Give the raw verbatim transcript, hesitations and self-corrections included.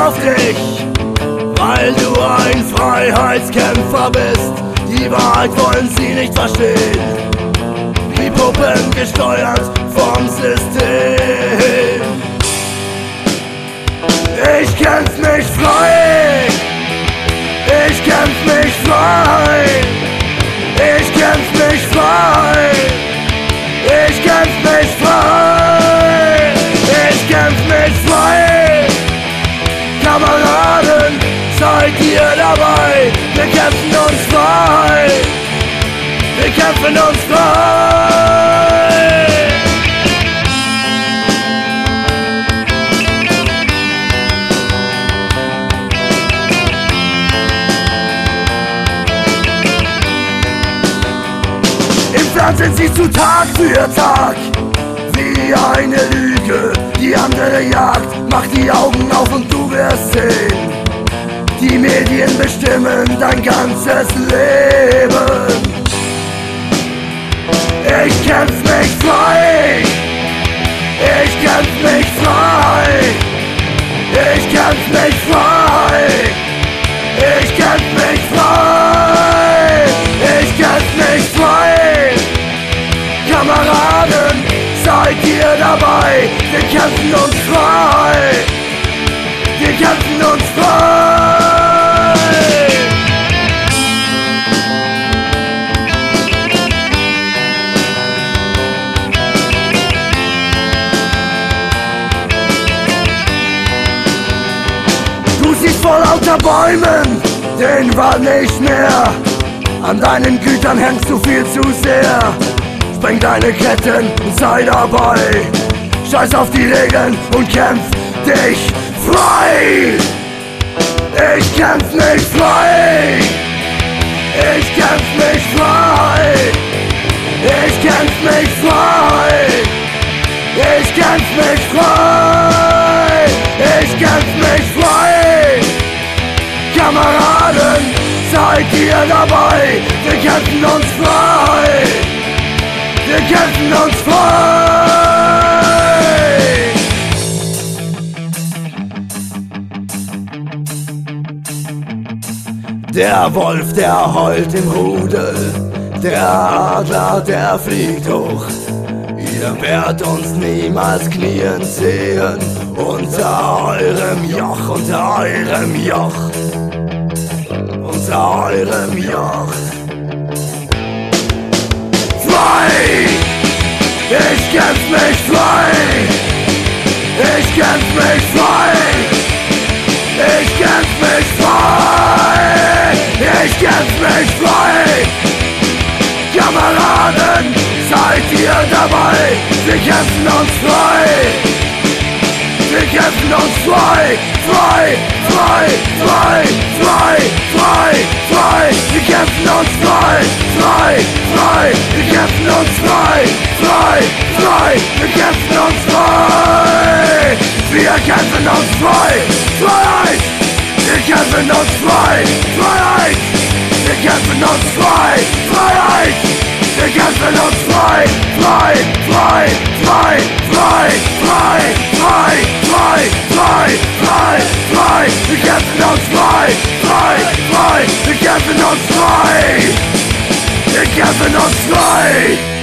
auf dich, weil du ein Freiheitskämpfer bist. Die Wahrheit wollen sie nicht verstehen, wie Puppen gesteuert vom System. Ich kämpf mich frei, ich kämpf mich frei, ich kämpf mich frei, ich kämpf mich frei, ich kämpf mich frei. Kameraden, seid ihr dabei? Wir kämpfen uns frei, wir kämpfen uns frei. Im Fernsehen siehst du Tag für Tag wie eine Lüge, die andere jagt. Mach die Augen auf und du wirst sehen, die Medien bestimmen dein ganzes Leben. Ich kämpf mich frei, ich kämpf mich frei, ich kämpf mich frei, ich kämpf mich frei, ich kämpf mich frei. Kameraden, seid ihr dabei? Wir kämpfen uns frei, wir kämpfen uns frei. Du siehst vor lauter Bäumen den Wald nicht mehr, an deinen Gütern hängst du viel zu sehr. Spreng deine Ketten und sei dabei. Scheiß auf die Regeln und kämpf dich frei. Ich kämpf mich frei. Ich kämpf mich frei. Ich kämpf mich frei. Ich kämpf mich frei. Ich kämpf mich frei. Kameraden, seid ihr dabei? Wir kämpfen uns frei. Wir kämpfen uns frei! Der Wolf, der heult im Rudel, der Adler, der fliegt hoch. Ihr werdet uns niemals knien sehen, unter eurem Joch, unter eurem Joch, unter eurem Joch. Ich kämpf mich frei, ich kämpf mich frei, ich kämpf mich frei, ich kämpf mich frei. Kameraden, seid ihr dabei? Wir kämpfen uns frei, wir kämpfen uns frei, frei, frei, frei, frei, frei, frei. Wir kämpfen uns frei, frei, frei, wir kämpfen uns frei, frei, frei, wir kämpfen uns frei. Wir kämpfen uns frei, Freiheit. Wir kämpfen uns frei, Freiheit. Wir kämpfen uns frei, Freiheit. Wir kämpfen uns frei, frei, frei, frei, frei, frei, frei, frei, frei, frei, frei. Wir kämpfen uns frei, frei, frei. Wir kämpfen uns frei. Wir kämpfen uns frei.